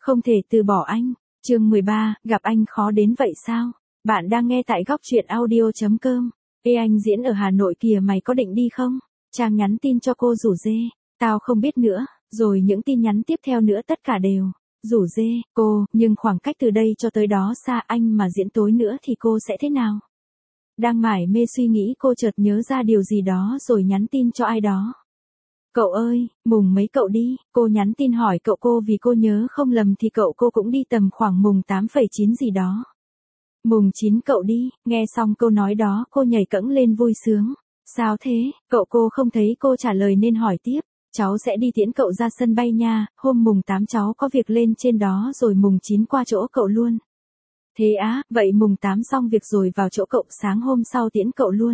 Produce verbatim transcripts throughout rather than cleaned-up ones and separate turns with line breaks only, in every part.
Không thể từ bỏ anh. Chương mười ba, gặp anh khó đến vậy sao? Bạn đang nghe tại góc truyện audio chấm com. Ê anh diễn ở Hà Nội kìa, mày có định đi không? Trang nhắn tin cho cô rủ dê. Tao không biết nữa. Rồi những tin nhắn tiếp theo nữa tất cả đều rủ dê, cô, nhưng khoảng cách từ đây cho tới đó xa, anh mà diễn tối nữa thì cô sẽ thế nào? Đang mải mê suy nghĩ, cô chợt nhớ ra điều gì đó rồi nhắn tin cho ai đó. Cậu ơi, mùng mấy cậu đi? Cô nhắn tin hỏi cậu cô vì cô nhớ không lầm thì cậu cô cũng đi tầm khoảng mùng tám phẩy chín gì đó. Mùng chín cậu đi. Nghe xong câu nói đó cô nhảy cẫng lên vui sướng. Sao thế? Cậu cô không thấy cô trả lời nên hỏi tiếp. Cháu sẽ đi tiễn cậu ra sân bay nha, hôm mùng tám cháu có việc lên trên đó rồi mùng chín qua chỗ cậu luôn. Thế á, vậy mùng tám xong việc rồi vào chỗ cậu, sáng hôm sau tiễn cậu luôn.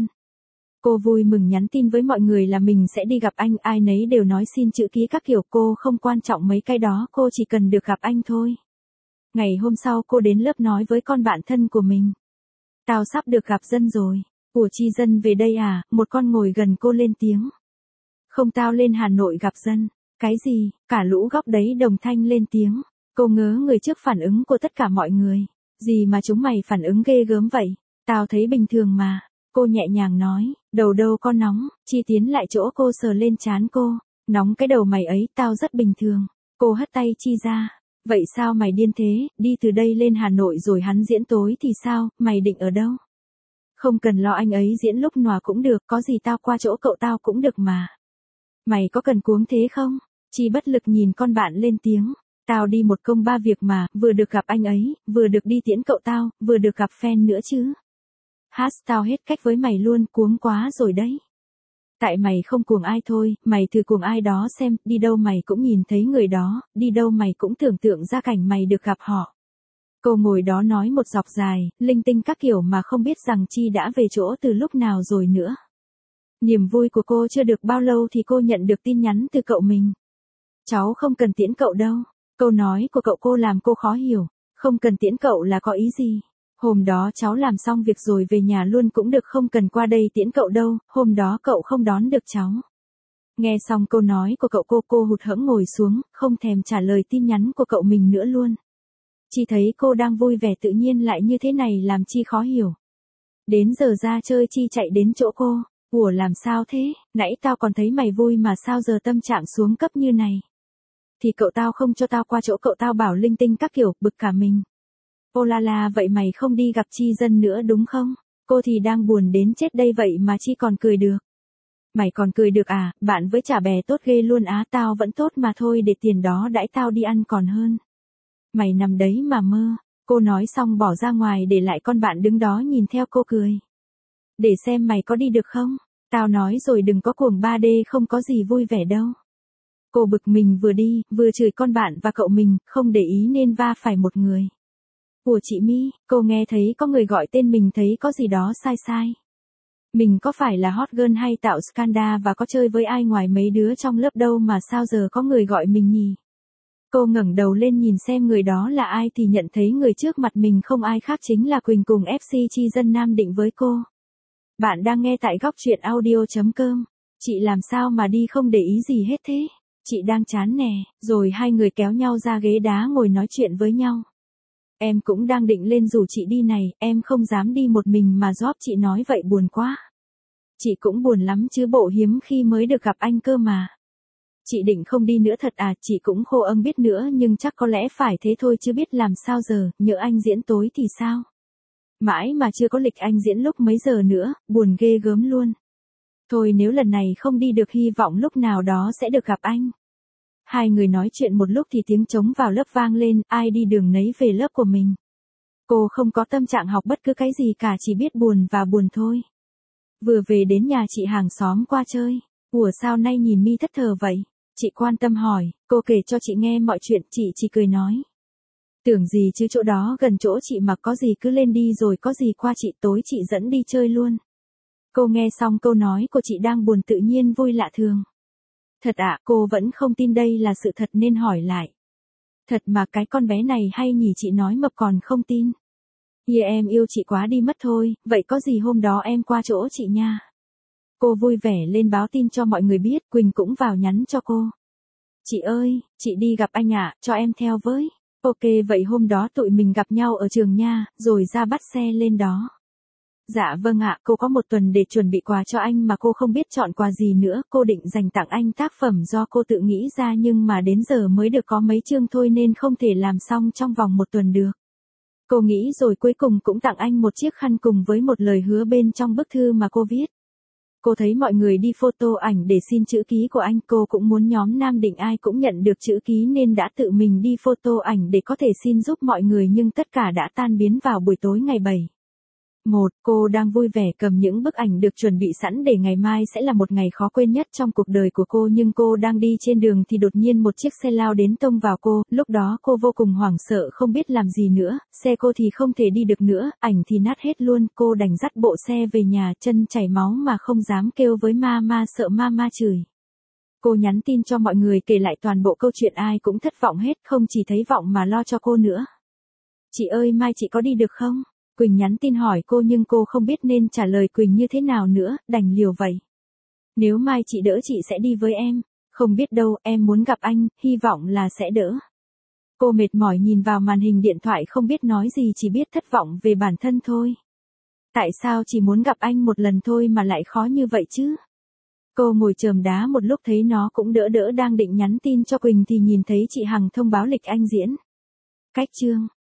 Cô vui mừng nhắn tin với mọi người là mình sẽ đi gặp anh, ai nấy đều nói xin chữ ký các kiểu, cô không quan trọng mấy cái đó, cô chỉ cần được gặp anh thôi. Ngày hôm sau cô đến lớp nói với con bạn thân của mình. Tao sắp được gặp Dân rồi. Ủa Chi Dân về đây à? Một con ngồi gần cô lên tiếng. Không, tao lên Hà Nội gặp Dân. Cái gì? Cả lũ góc đấy đồng thanh lên tiếng. Cô ngớ người trước phản ứng của tất cả mọi người. Gì mà chúng mày phản ứng ghê gớm vậy? Tao thấy bình thường mà. Cô nhẹ nhàng nói, đầu đâu con nóng. Chi tiến lại chỗ cô sờ lên trán cô. Nóng cái đầu mày ấy, tao rất bình thường. Cô hất tay Chi ra. Vậy sao mày điên thế, đi từ đây lên Hà Nội rồi hắn diễn tối thì sao, mày định ở đâu? Không cần lo, anh ấy diễn lúc nào cũng được, có gì tao qua chỗ cậu tao cũng được mà. Mày có cần cuống thế không? Chi bất lực nhìn con bạn lên tiếng. Tao đi một công ba việc mà, vừa được gặp anh ấy, vừa được đi tiễn cậu tao, vừa được gặp fan nữa chứ. Hát, tao hết cách với mày luôn, cuống quá rồi đấy. Tại mày không cuồng ai thôi, mày thử cuồng ai đó xem, đi đâu mày cũng nhìn thấy người đó, đi đâu mày cũng tưởng tượng ra cảnh mày được gặp họ. Cô ngồi đó nói một dọc dài, linh tinh các kiểu mà không biết rằng Chi đã về chỗ từ lúc nào rồi nữa. Niềm vui của cô chưa được bao lâu thì cô nhận được tin nhắn từ cậu mình. Cháu không cần tiễn cậu đâu. Câu nói của cậu cô làm cô khó hiểu. Không cần tiễn cậu là có ý gì? Hôm đó cháu làm xong việc rồi về nhà luôn cũng được, không cần qua đây tiễn cậu đâu, hôm đó cậu không đón được cháu. Nghe xong câu nói của cậu cô, cô hụt hẫng ngồi xuống, không thèm trả lời tin nhắn của cậu mình nữa luôn. Chi thấy cô đang vui vẻ tự nhiên lại như thế này làm Chi khó hiểu. Đến giờ ra chơi Chi chạy đến chỗ cô. Ủa làm sao thế, nãy tao còn thấy mày vui mà sao giờ tâm trạng xuống cấp như này? Thì cậu tao không cho tao qua chỗ cậu tao bảo linh tinh các kiểu, bực cả mình. Ô la la, vậy mày không đi gặp Chi Dân nữa đúng không? Cô thì đang buồn đến chết đây vậy mà Chi còn cười được. Mày còn cười được à, bạn với chả bè tốt ghê luôn á, tao vẫn tốt mà thôi, để tiền đó đãi tao đi ăn còn hơn. Mày nằm đấy mà mơ. Cô nói xong bỏ ra ngoài để lại con bạn đứng đó nhìn theo cô cười. Để xem mày có đi được không? Tao nói rồi đừng có cuồng ba D, không có gì vui vẻ đâu. Cô bực mình vừa đi, vừa chửi con bạn và cậu mình, không để ý nên va phải một người. Ủa chị My, cô nghe thấy có người gọi tên mình thấy có gì đó sai sai. Mình có phải là hot girl hay tạo scandal và có chơi với ai ngoài mấy đứa trong lớp đâu mà sao giờ có người gọi mình nhỉ? Cô ngẩng đầu lên nhìn xem người đó là ai thì nhận thấy người trước mặt mình không ai khác chính là Quỳnh cùng ép xê Chi Dân Nam định với cô. Bạn đang nghe tại góc truyện audio chấm com. Chị làm sao mà đi không để ý gì hết thế? Chị đang chán nè, rồi hai người kéo nhau ra ghế đá ngồi nói chuyện với nhau. Em cũng đang định lên rủ chị đi này, em không dám đi một mình mà Job chị nói vậy buồn quá. Chị cũng buồn lắm chứ bộ, hiếm khi mới được gặp anh cơ mà. Chị định không đi nữa thật à, chị cũng khô âng biết nữa nhưng chắc có lẽ phải thế thôi chứ biết làm sao giờ, nhỡ anh diễn tối thì sao? Mãi mà chưa có lịch anh diễn lúc mấy giờ nữa, buồn ghê gớm luôn. Thôi nếu lần này không đi được hy vọng lúc nào đó sẽ được gặp anh. Hai người nói chuyện một lúc thì tiếng trống vào lớp vang lên, ai đi đường nấy về lớp của mình. Cô không có tâm trạng học bất cứ cái gì cả, chỉ biết buồn và buồn thôi. Vừa về đến nhà chị hàng xóm qua chơi. Ủa sao nay nhìn My thất thờ vậy? Chị quan tâm hỏi, cô kể cho chị nghe mọi chuyện, chị chỉ cười nói. Tưởng gì chứ chỗ đó gần chỗ chị mà, có gì cứ lên đi rồi có gì qua chị, tối chị dẫn đi chơi luôn. Cô nghe xong câu nói của chị đang buồn tự nhiên vui lạ thường. Thật ạ, cô vẫn không tin đây là sự thật nên hỏi lại. Thật mà, cái con bé này hay nhỉ, chị nói mập còn không tin. Yeah, em yêu chị quá đi mất thôi, vậy có gì hôm đó em qua chỗ chị nha. Cô vui vẻ lên báo tin cho mọi người biết, Quỳnh cũng vào nhắn cho cô. Chị ơi, chị đi gặp anh ạ, cho em theo với. Ok vậy hôm đó tụi mình gặp nhau ở trường nha, rồi ra bắt xe lên đó. Dạ vâng ạ, cô có một tuần để chuẩn bị quà cho anh mà cô không biết chọn quà gì nữa, cô định dành tặng anh tác phẩm do cô tự nghĩ ra nhưng mà đến giờ mới được có mấy chương thôi nên không thể làm xong trong vòng một tuần được. Cô nghĩ rồi cuối cùng cũng tặng anh một chiếc khăn cùng với một lời hứa bên trong bức thư mà cô viết. Cô thấy mọi người đi photo ảnh để xin chữ ký của anh, cô cũng muốn nhóm Nam Định ai cũng nhận được chữ ký nên đã tự mình đi photo ảnh để có thể xin giúp mọi người nhưng tất cả đã tan biến vào buổi tối ngày bảy. Một, cô đang vui vẻ cầm những bức ảnh được chuẩn bị sẵn để ngày mai sẽ là một ngày khó quên nhất trong cuộc đời của cô nhưng cô đang đi trên đường thì đột nhiên một chiếc xe lao đến tông vào cô, lúc đó cô vô cùng hoảng sợ không biết làm gì nữa, xe cô thì không thể đi được nữa, ảnh thì nát hết luôn, cô đành dắt bộ xe về nhà chân chảy máu mà không dám kêu với mama sợ mama chửi. Cô nhắn tin cho mọi người kể lại toàn bộ câu chuyện ai cũng thất vọng hết không chỉ thấy vọng mà lo cho cô nữa. Chị ơi mai chị có đi được không? Quỳnh nhắn tin hỏi cô nhưng cô không biết nên trả lời Quỳnh như thế nào nữa, đành liều vậy. Nếu mai chị đỡ chị sẽ đi với em, không biết đâu, em muốn gặp anh, hy vọng là sẽ đỡ. Cô mệt mỏi nhìn vào màn hình điện thoại không biết nói gì chỉ biết thất vọng về bản thân thôi. Tại sao chỉ muốn gặp anh một lần thôi mà lại khó như vậy chứ? Cô ngồi chườm đá một lúc thấy nó cũng đỡ đỡ đang định nhắn tin cho Quỳnh thì nhìn thấy chị Hằng thông báo lịch anh diễn. Cách chương